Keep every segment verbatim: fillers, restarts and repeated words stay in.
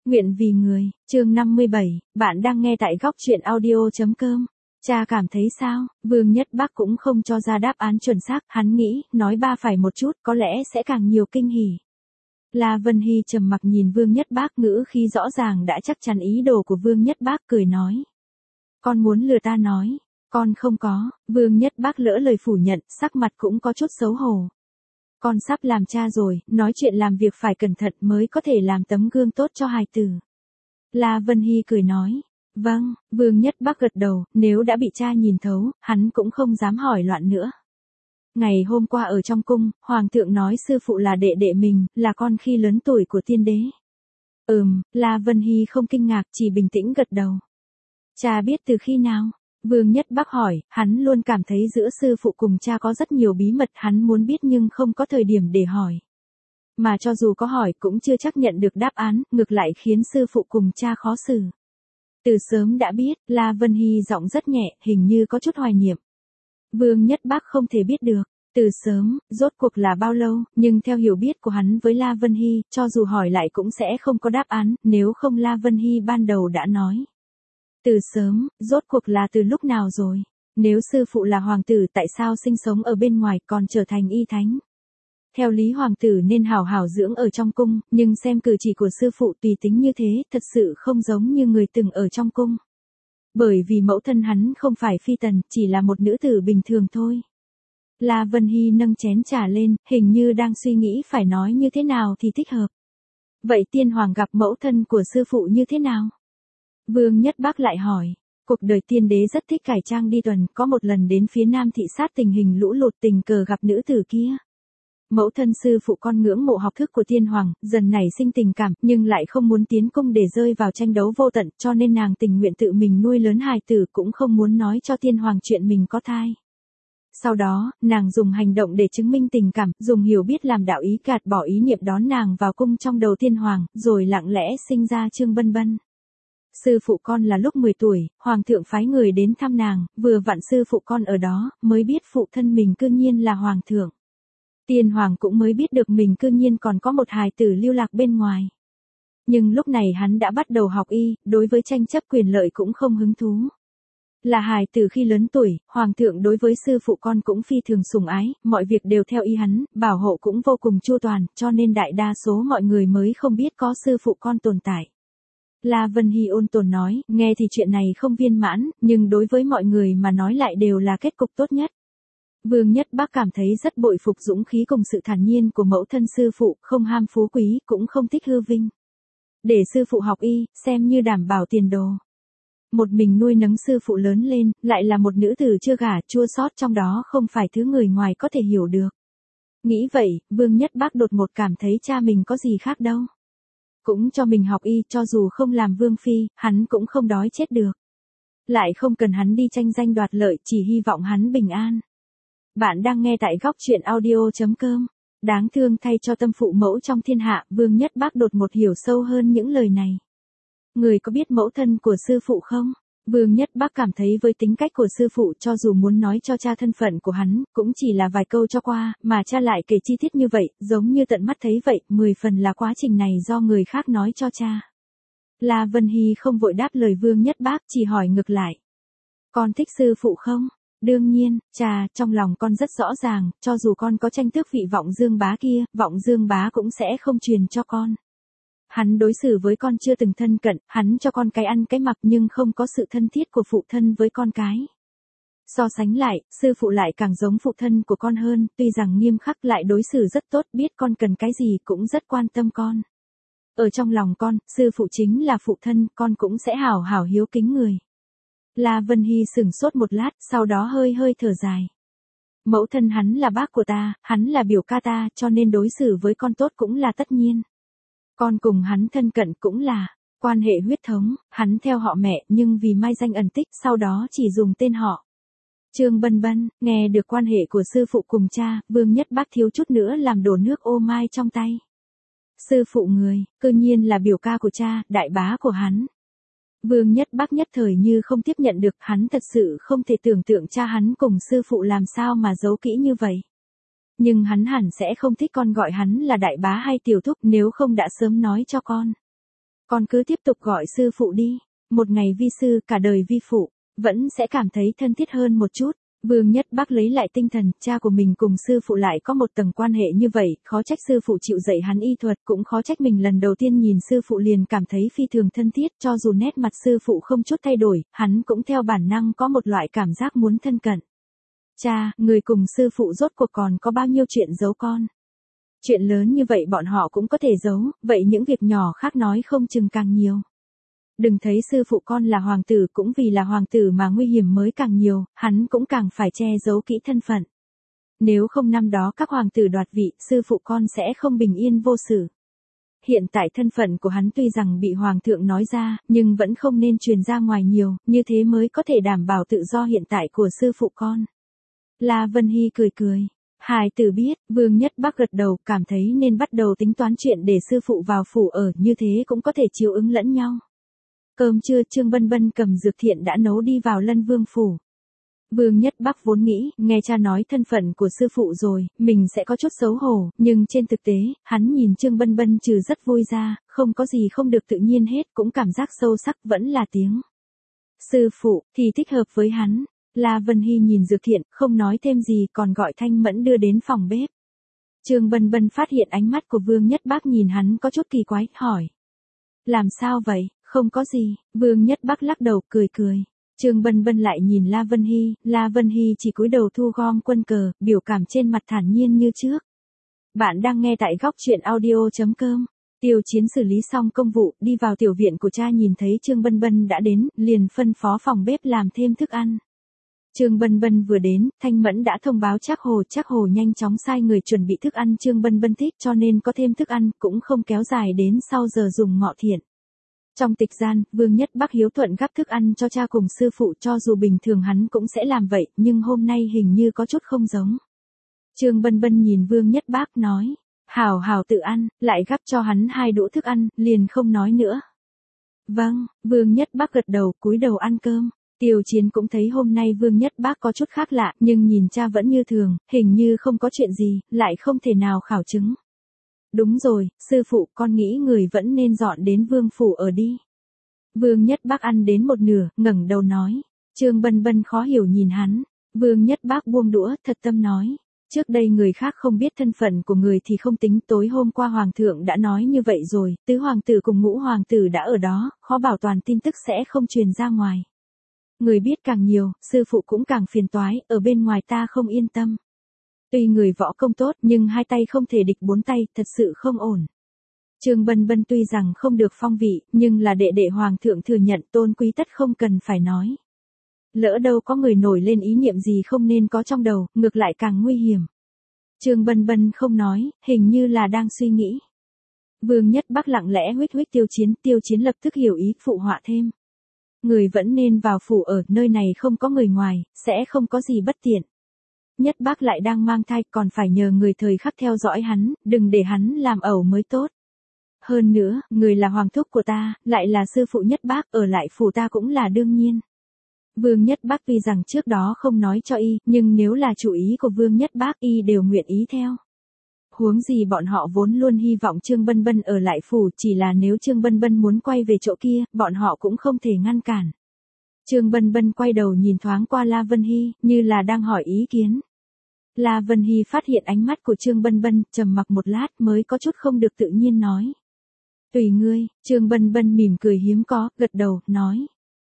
Nguyện vì người, chương năm mươi bảy, bạn đang nghe tại góc truyện audio.com. Cha cảm thấy sao? Vương Nhất Bác cũng không cho ra đáp án chuẩn xác, hắn nghĩ, nói ba phải một chút, có lẽ sẽ càng nhiều kinh hỉ. La Vân Hy trầm mặc nhìn Vương Nhất Bác, ngữ khi rõ ràng đã chắc chắn ý đồ của Vương Nhất Bác, cười nói. Con muốn lừa ta nói, con không có. Vương Nhất Bác lỡ lời phủ nhận, sắc mặt cũng có chút xấu hổ. Con sắp làm cha rồi, nói chuyện làm việc phải cẩn thận mới có thể làm tấm gương tốt cho hài tử. La Vân Hy cười nói. Vâng, Vương Nhất Bác gật đầu, nếu đã bị cha nhìn thấu, hắn cũng không dám hỏi loạn nữa. Ngày hôm qua ở trong cung, Hoàng thượng nói sư phụ là đệ đệ mình, là con khi lớn tuổi của tiên đế. Ừm, La Vân Hy không kinh ngạc, chỉ bình tĩnh gật đầu. Cha biết từ khi nào? Vương Nhất Bác hỏi, hắn luôn cảm thấy giữa sư phụ cùng cha có rất nhiều bí mật hắn muốn biết nhưng không có thời điểm để hỏi. Mà cho dù có hỏi cũng chưa chắc nhận được đáp án, ngược lại khiến sư phụ cùng cha khó xử. Từ sớm đã biết, La Vân Hy giọng rất nhẹ, hình như có chút hoài niệm. Vương Nhất Bác không thể biết được, từ sớm, rốt cuộc là bao lâu, nhưng theo hiểu biết của hắn với La Vân Hy, cho dù hỏi lại cũng sẽ không có đáp án, nếu không La Vân Hy ban đầu đã nói. Từ sớm, rốt cuộc là từ lúc nào rồi? Nếu sư phụ là hoàng tử tại sao sinh sống ở bên ngoài còn trở thành y thánh? Theo lý hoàng tử nên hảo hảo dưỡng ở trong cung, nhưng xem cử chỉ của sư phụ tùy tính như thế, thật sự không giống như người từng ở trong cung. Bởi vì mẫu thân hắn không phải phi tần, chỉ là một nữ tử bình thường thôi. La Vân Hy nâng chén trà lên, hình như đang suy nghĩ phải nói như thế nào thì thích hợp. Vậy tiên hoàng gặp mẫu thân của sư phụ như thế nào? Vương Nhất Bác lại hỏi. Cuộc đời tiên đế rất thích cải trang đi tuần, có một lần đến phía nam thị sát tình hình lũ lụt tình cờ gặp nữ tử kia. Mẫu thân sư phụ con ngưỡng mộ học thức của tiên hoàng, dần nảy sinh tình cảm, nhưng lại không muốn tiến cung để rơi vào tranh đấu vô tận, cho nên nàng tình nguyện tự mình nuôi lớn hài tử, cũng không muốn nói cho tiên hoàng chuyện mình có thai. Sau đó, nàng dùng hành động để chứng minh tình cảm, dùng hiểu biết làm đạo ý gạt bỏ ý niệm đón nàng vào cung trong đầu tiên hoàng, rồi lặng lẽ sinh ra Trương Bân Bân. Sư phụ con là lúc mười tuổi, hoàng thượng phái người đến thăm nàng, vừa vặn sư phụ con ở đó, mới biết phụ thân mình cư nhiên là hoàng thượng. Tiên hoàng cũng mới biết được mình cư nhiên còn có một hài tử lưu lạc bên ngoài. Nhưng lúc này hắn đã bắt đầu học y, đối với tranh chấp quyền lợi cũng không hứng thú. Là hài tử khi lớn tuổi, hoàng thượng đối với sư phụ con cũng phi thường sủng ái, mọi việc đều theo ý hắn, bảo hộ cũng vô cùng chu toàn, cho nên đại đa số mọi người mới không biết có sư phụ con tồn tại. La Vân Hy ôn tồn nói, nghe thì chuyện này không viên mãn, nhưng đối với mọi người mà nói lại đều là kết cục tốt nhất. Vương Nhất Bác cảm thấy rất bội phục dũng khí cùng sự thản nhiên của mẫu thân sư phụ, không ham phú quý, cũng không thích hư vinh. Để sư phụ học y, xem như đảm bảo tiền đồ. Một mình nuôi nấng sư phụ lớn lên, lại là một nữ tử chưa gả, chua xót trong đó không phải thứ người ngoài có thể hiểu được. Nghĩ vậy, Vương Nhất Bác đột ngột cảm thấy cha mình có gì khác đâu. Cũng cho mình học y, cho dù không làm vương phi, hắn cũng không đói chết được. Lại không cần hắn đi tranh danh đoạt lợi, chỉ hy vọng hắn bình an. Bạn đang nghe tại góc truyện audio.com. Đáng thương thay cho tâm phụ mẫu trong thiên hạ, Vương Nhất Bác đột ngột hiểu sâu hơn những lời này. Người có biết mẫu thân của sư phụ không? Vương Nhất Bác cảm thấy với tính cách của sư phụ cho dù muốn nói cho cha thân phận của hắn, cũng chỉ là vài câu cho qua, mà cha lại kể chi tiết như vậy, giống như tận mắt thấy vậy, mười phần là quá trình này do người khác nói cho cha. La Vân Hy không vội đáp lời Vương Nhất Bác, chỉ hỏi ngược lại. Con thích sư phụ không? Đương nhiên, cha, trong lòng con rất rõ ràng, cho dù con có tranh tước vị Vọng Dương Bá kia, Vọng Dương Bá cũng sẽ không truyền cho con. Hắn đối xử với con chưa từng thân cận, hắn cho con cái ăn cái mặc nhưng không có sự thân thiết của phụ thân với con cái. So sánh lại, sư phụ lại càng giống phụ thân của con hơn, tuy rằng nghiêm khắc lại đối xử rất tốt, biết con cần cái gì cũng rất quan tâm con. Ở trong lòng con, sư phụ chính là phụ thân, con cũng sẽ hảo hảo hiếu kính người. La Vân Hy sửng sốt một lát, sau đó hơi hơi thở dài. Mẫu thân hắn là bác của ta, hắn là biểu ca ta, cho nên đối xử với con tốt cũng là tất nhiên. Con cùng hắn thân cận cũng là quan hệ huyết thống, hắn theo họ mẹ nhưng vì mai danh ẩn tích sau đó chỉ dùng tên họ. Trương Bân Bân, nghe được quan hệ của sư phụ cùng cha, Vương Nhất Bác thiếu chút nữa làm đổ nước ô mai trong tay. Sư phụ người, cư nhiên là biểu ca của cha, đại bá của hắn. Vương Nhất Bác nhất thời như không tiếp nhận được, hắn thật sự không thể tưởng tượng cha hắn cùng sư phụ làm sao mà giấu kỹ như vậy. Nhưng hắn hẳn sẽ không thích con gọi hắn là đại bá hay tiểu thúc nếu không đã sớm nói cho con. Con cứ tiếp tục gọi sư phụ đi. Một ngày vi sư cả đời vi phụ, vẫn sẽ cảm thấy thân thiết hơn một chút. Vương Nhất Bắc lấy lại tinh thần, cha của mình cùng sư phụ lại có một tầng quan hệ như vậy, khó trách sư phụ chịu dạy hắn y thuật, cũng khó trách mình lần đầu tiên nhìn sư phụ liền cảm thấy phi thường thân thiết, cho dù nét mặt sư phụ không chút thay đổi, hắn cũng theo bản năng có một loại cảm giác muốn thân cận. Cha, người cùng sư phụ rốt cuộc còn có bao nhiêu chuyện giấu con? Chuyện lớn như vậy bọn họ cũng có thể giấu, vậy những việc nhỏ khác nói không chừng càng nhiều. Đừng thấy sư phụ con là hoàng tử, cũng vì là hoàng tử mà nguy hiểm mới càng nhiều, hắn cũng càng phải che giấu kỹ thân phận. Nếu không năm đó các hoàng tử đoạt vị, sư phụ con sẽ không bình yên vô sự. Hiện tại thân phận của hắn tuy rằng bị hoàng thượng nói ra, nhưng vẫn không nên truyền ra ngoài nhiều, như thế mới có thể đảm bảo tự do hiện tại của sư phụ con. La Vân Hy cười cười. Hài tử biết, Vương Nhất Bắc gật đầu, cảm thấy nên bắt đầu tính toán chuyện để sư phụ vào phủ ở, như thế cũng có thể chiếu ứng lẫn nhau. Cơm trưa Trương Bân Bân cầm dược thiện đã nấu đi vào Lân Vương phủ. Vương Nhất Bắc vốn nghĩ, nghe cha nói thân phận của sư phụ rồi, mình sẽ có chút xấu hổ, nhưng trên thực tế, hắn nhìn Trương Bân Bân trừ rất vui ra, không có gì không được tự nhiên hết, cũng cảm giác sâu sắc vẫn là tiếng sư phụ, thì thích hợp với hắn. La Vân Hy nhìn dược thiện, không nói thêm gì, còn gọi Thanh Mẫn đưa đến phòng bếp. Trương Bân Bân phát hiện ánh mắt của Vương Nhất Bắc nhìn hắn có chút kỳ quái, hỏi. Làm sao vậy? Không có gì, Vương Nhất Bắc lắc đầu, cười cười. Trương Bân Bân lại nhìn La Vân Hy, La Vân Hy chỉ cúi đầu thu gom quân cờ, biểu cảm trên mặt thản nhiên như trước. Bạn đang nghe tại góc truyện audio chấm com. Tiêu Chiến xử lý xong công vụ, đi vào tiểu viện của cha nhìn thấy Trương Bân Bân đã đến, liền phân phó phòng bếp làm thêm thức ăn. Trương Bân Bân vừa đến, Thanh Mẫn đã thông báo Trác Hồ, Trác Hồ nhanh chóng sai người chuẩn bị thức ăn Trương Bân Bân thích, cho nên có thêm thức ăn, cũng không kéo dài đến sau giờ dùng ngọ thiện. Trong tịch gian, Vương Nhất Bắc hiếu thuận gắp thức ăn cho cha cùng sư phụ, cho dù bình thường hắn cũng sẽ làm vậy, nhưng hôm nay hình như có chút không giống. Trương Bân Bân nhìn Vương Nhất Bắc nói, hảo hảo tự ăn, lại gắp cho hắn hai đũa thức ăn, liền không nói nữa. Vâng, Vương Nhất Bắc gật đầu, cúi đầu ăn cơm. Tiêu Chiến cũng thấy hôm nay Vương Nhất Bắc có chút khác lạ, nhưng nhìn cha vẫn như thường, hình như không có chuyện gì, lại không thể nào khảo chứng. Đúng rồi, sư phụ, con nghĩ người vẫn nên dọn đến Vương phủ ở đi. Vương Nhất Bắc ăn đến một nửa, ngẩng đầu nói. Trương Bân Bân khó hiểu nhìn hắn. Vương Nhất Bắc buông đũa, thật tâm nói. Trước đây người khác không biết thân phận của người thì không tính, tối hôm qua hoàng thượng đã nói như vậy rồi, tứ hoàng tử cùng ngũ hoàng tử đã ở đó, khó bảo toàn tin tức sẽ không truyền ra ngoài. Người biết càng nhiều, sư phụ cũng càng phiền toái, ở bên ngoài ta không yên tâm. Tuy người võ công tốt, nhưng hai tay không thể địch bốn tay, thật sự không ổn. Trương Bân Bân tuy rằng không được phong vị, nhưng là đệ đệ hoàng thượng thừa nhận, tôn quý tất không cần phải nói. Lỡ đâu có người nổi lên ý niệm gì không nên có trong đầu, ngược lại càng nguy hiểm. Trương Bân Bân không nói, hình như là đang suy nghĩ. Vương Nhất Bắc lặng lẽ huýt huýt Tiêu Chiến, Tiêu Chiến lập tức hiểu ý, phụ họa thêm. Người vẫn nên vào phủ ở, nơi này không có người ngoài, sẽ không có gì bất tiện. Nhất Bắc lại đang mang thai, còn phải nhờ người thời khắc theo dõi hắn, đừng để hắn làm ẩu mới tốt. Hơn nữa, người là hoàng thúc của ta, lại là sư phụ Nhất Bắc, ở lại phủ ta cũng là đương nhiên. Vương Nhất Bắc tuy rằng trước đó không nói cho y, nhưng nếu là chủ ý của Vương Nhất Bắc, y đều nguyện ý theo. Huống gì bọn họ vốn luôn hy vọng Trương Bân Bân ở lại phủ, chỉ là nếu Trương Bân Bân muốn quay về chỗ kia, bọn họ cũng không thể ngăn cản. Trương Bân Bân quay đầu nhìn thoáng qua La Vân Hy, như là đang hỏi ý kiến. La Vân Hy phát hiện ánh mắt của Trương Bân Bân, trầm mặc một lát mới có chút không được tự nhiên nói. Tùy ngươi, Trương Bân Bân mỉm cười hiếm có, gật đầu, nói.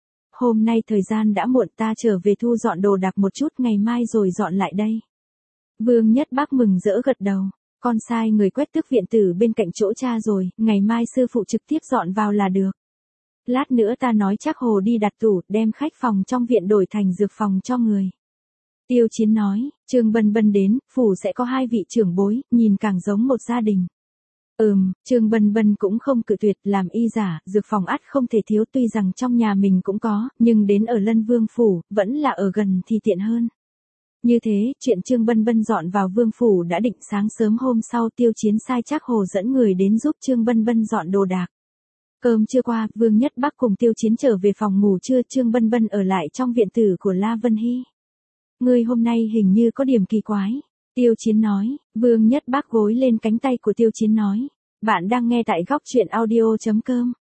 Hôm nay thời gian đã muộn, ta trở về thu dọn đồ đạc một chút, ngày mai rồi dọn lại đây. Vương Nhất Bắc mừng rỡ gật đầu. Con sai người quét tước viện tử bên cạnh chỗ cha rồi, ngày mai sư phụ trực tiếp dọn vào là được. Lát nữa ta nói Trác Hồ đi đặt tủ, đem khách phòng trong viện đổi thành dược phòng cho người. Tiêu Chiến nói, Trương Bân Bân đến, phủ sẽ có hai vị trưởng bối, nhìn càng giống một gia đình. Ừm, Trương Bân Bân cũng không cự tuyệt, làm y giả, dược phòng ắt không thể thiếu, tuy rằng trong nhà mình cũng có, nhưng đến ở Lân Vương phủ, vẫn là ở gần thì tiện hơn. Như thế, chuyện Trương Bân Bân dọn vào Vương phủ đã định, sáng sớm hôm sau Tiêu Chiến sai Trác Hồ dẫn người đến giúp Trương Bân Bân dọn đồ đạc. Cơm trưa qua, Vương Nhất Bắc cùng Tiêu Chiến trở về phòng ngủ trưa, Trương Bân Bân ở lại trong viện tử của La Vân Hy. Ngươi hôm nay hình như có điểm kỳ quái. Tiêu Chiến nói, Vương Nhất Bắc gối lên cánh tay của Tiêu Chiến nói. Bạn đang nghe tại góc truyện audio chấm com.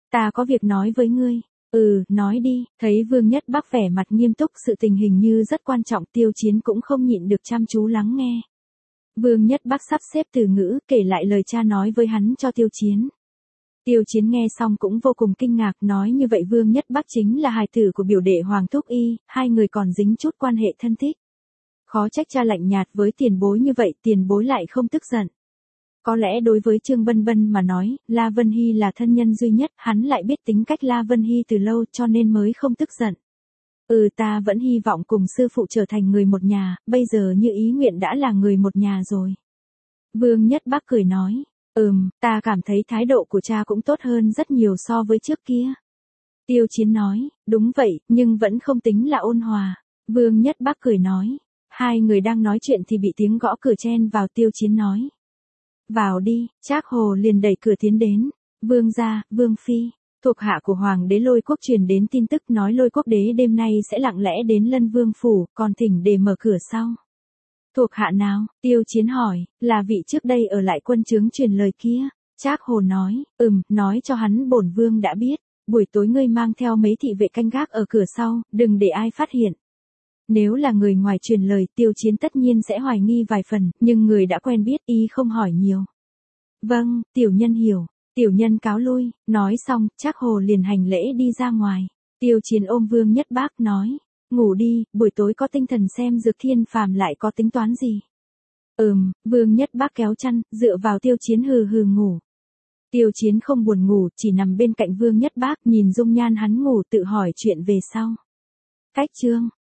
Ta có việc nói với ngươi. Ừ, nói đi. Thấy Vương Nhất Bắc vẻ mặt nghiêm túc, sự tình hình như rất quan trọng, Tiêu Chiến cũng không nhịn được chăm chú lắng nghe. Vương Nhất Bắc sắp xếp từ ngữ, kể lại lời cha nói với hắn cho Tiêu Chiến. Tiêu Chiến nghe xong cũng vô cùng kinh ngạc, nói như vậy Vương Nhất Bắc chính là hài tử của biểu đệ Hoàng Thúc Y, hai người còn dính chút quan hệ thân thích. Khó trách cha lạnh nhạt với tiền bối như vậy, tiền bối lại không tức giận. Có lẽ đối với Trương Bân Bân mà nói, La Vân Hy là thân nhân duy nhất, hắn lại biết tính cách La Vân Hy từ lâu cho nên mới không tức giận. Ừ, ta vẫn hy vọng cùng sư phụ trở thành người một nhà, bây giờ như ý nguyện đã là người một nhà rồi. Vương Nhất Bắc cười nói, ừm, ta cảm thấy thái độ của cha cũng tốt hơn rất nhiều so với trước kia. Tiêu Chiến nói, đúng vậy, nhưng vẫn không tính là ôn hòa. Vương Nhất Bắc cười nói, hai người đang nói chuyện thì bị tiếng gõ cửa chen vào. Tiêu Chiến nói, vào đi. Trác Hồ liền đẩy cửa tiến đến. Vương gia, Vương phi. Thuộc hạ của Hoàng đế Lôi Quốc truyền đến tin tức nói Lôi Quốc đế đêm nay sẽ lặng lẽ đến Lân Vương phủ, còn thỉnh để mở cửa sau. Thuộc hạ nào? Tiêu Chiến hỏi, là vị trước đây ở lại quân trướng truyền lời kia. Trác Hồ nói, ừm, nói cho hắn bổn vương đã biết, buổi tối ngươi mang theo mấy thị vệ canh gác ở cửa sau, đừng để ai phát hiện. Nếu là người ngoài truyền lời, Tiêu Chiến tất nhiên sẽ hoài nghi vài phần, nhưng người đã quen biết y không hỏi nhiều. Vâng, tiểu nhân hiểu. Tiểu nhân cáo lui. Nói xong, Trác Hồ liền hành lễ đi ra ngoài. Tiêu Chiến ôm Vương Nhất Bắc nói, ngủ đi, buổi tối có tinh thần xem Dược Thiên Phàm lại có tính toán gì. Ừm, Vương Nhất Bắc kéo chăn, dựa vào Tiêu Chiến hừ hừ ngủ. Tiêu Chiến không buồn ngủ, chỉ nằm bên cạnh Vương Nhất Bắc, nhìn dung nhan hắn ngủ tự hỏi chuyện về sau. Cách chương